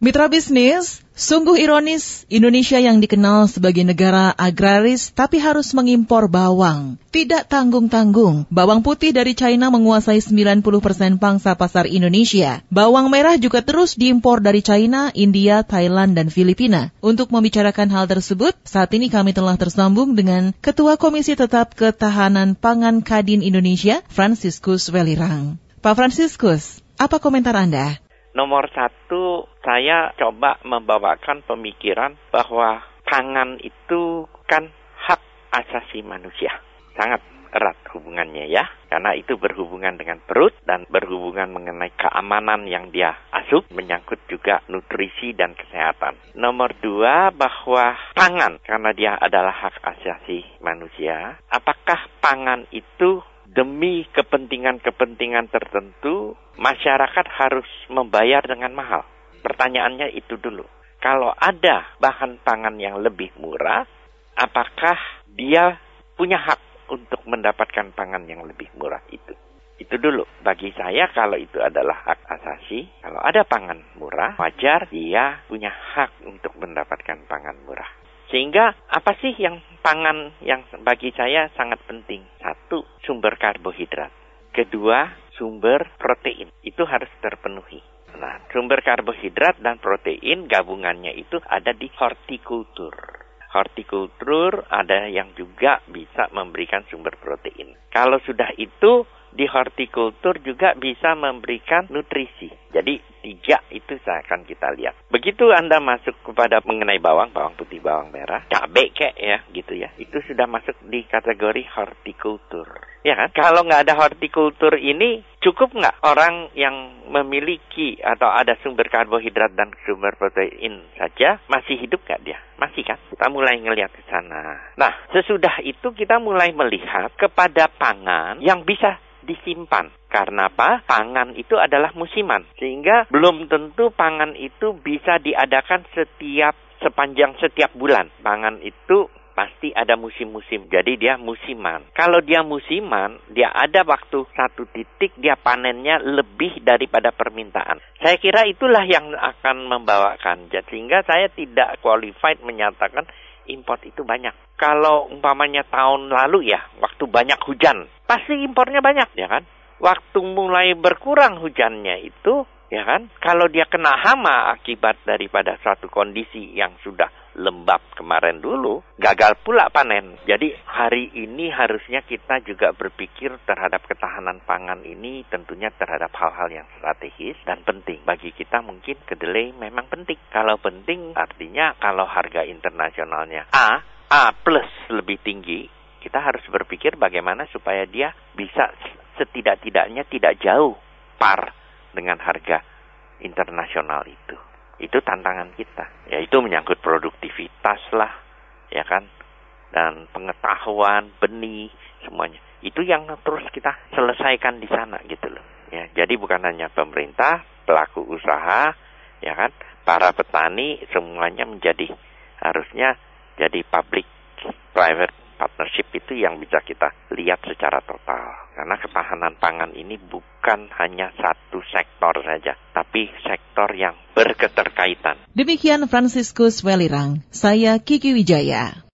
Mitra bisnis, sungguh ironis Indonesia yang dikenal sebagai negara agraris tapi harus mengimpor bawang. Tidak tanggung-tanggung, bawang putih dari China menguasai 90% pangsa pasar Indonesia. Bawang merah juga terus diimpor dari China, India, Thailand, dan Filipina. Untuk membicarakan hal tersebut, saat ini kami telah tersambung dengan Ketua Komisi Tetap Ketahanan Pangan Kadin Indonesia, Franciscus Welirang. Pak Franciscus, apa komentar Anda? Nomor satu, saya coba membawakan pemikiran bahwa pangan itu kan hak asasi manusia. Sangat erat hubungannya ya, karena itu berhubungan dengan perut dan berhubungan mengenai keamanan yang dia asup, menyangkut juga nutrisi dan kesehatan. Nomor dua, bahwa pangan, karena dia adalah hak asasi manusia, apakah pangan itu demi kepentingan-kepentingan tertentu, masyarakat harus membayar dengan mahal? Pertanyaannya itu dulu. Kalau ada bahan pangan yang lebih murah, apakah dia punya hak untuk mendapatkan pangan yang lebih murah itu? Itu dulu. Bagi saya, kalau itu adalah hak asasi, kalau ada pangan murah, wajar dia punya hak untuk mendapatkan pangan murah. Sehingga apa sih yang pangan yang bagi saya sangat penting? Satu, sumber karbohidrat. Kedua, sumber protein. Itu harus terpenuhi. Nah, sumber karbohidrat dan protein gabungannya itu ada di hortikultur. Hortikultur ada yang juga bisa memberikan sumber protein. Kalau sudah itu, di hortikultur juga bisa memberikan nutrisi. Jadi 3 itu akan kita lihat. Begitu Anda masuk kepada mengenai bawang putih, bawang merah, cabai kek ya gitu ya. Itu sudah masuk di kategori hortikultur. Ya kan? Kalau nggak ada hortikultur ini, cukup nggak orang yang memiliki atau ada sumber karbohidrat dan sumber protein saja, masih hidup nggak dia? Masih kan? Kita mulai ngelihat ke sana. Nah, sesudah itu kita mulai melihat kepada pangan yang bisa disimpan. Karena apa? Pangan itu adalah musiman. Sehingga belum tentu pangan itu bisa diadakan sepanjang setiap bulan. Pangan itu pasti ada musim-musim. Jadi dia musiman. Kalau dia musiman, dia ada waktu satu titik dia panennya lebih daripada permintaan. Saya kira itulah yang akan membawakan. Sehingga saya tidak qualified menyatakan import itu banyak. Kalau umpamanya tahun lalu ya, waktu banyak hujan, pasti impornya banyak ya kan. Waktu mulai berkurang hujannya itu, ya kan, kalau dia kena hama akibat daripada suatu kondisi yang sudah lembab kemarin dulu, gagal pula panen. Jadi hari ini harusnya kita juga berpikir terhadap ketahanan pangan ini, tentunya terhadap hal-hal yang strategis dan penting. Bagi kita mungkin kedelai memang penting. Kalau penting artinya kalau harga internasionalnya A plus lebih tinggi, kita harus berpikir bagaimana supaya dia bisa setidak-tidaknya tidak jauh par dengan harga internasional itu. Itu tantangan kita. Yaitu menyangkut produktivitas lah, ya kan, dan pengetahuan, benih, semuanya. Itu yang terus kita selesaikan di sana gitu loh. Ya, jadi bukan hanya pemerintah, pelaku usaha, ya kan, para petani semuanya harusnya jadi public private partnership itu yang bisa kita lihat secara total. Karena ketahanan pangan ini bukan hanya satu sektor saja, tapi sektor yang berketerkaitan. Demikian Franciscus Welirang, saya Kiki Wijaya.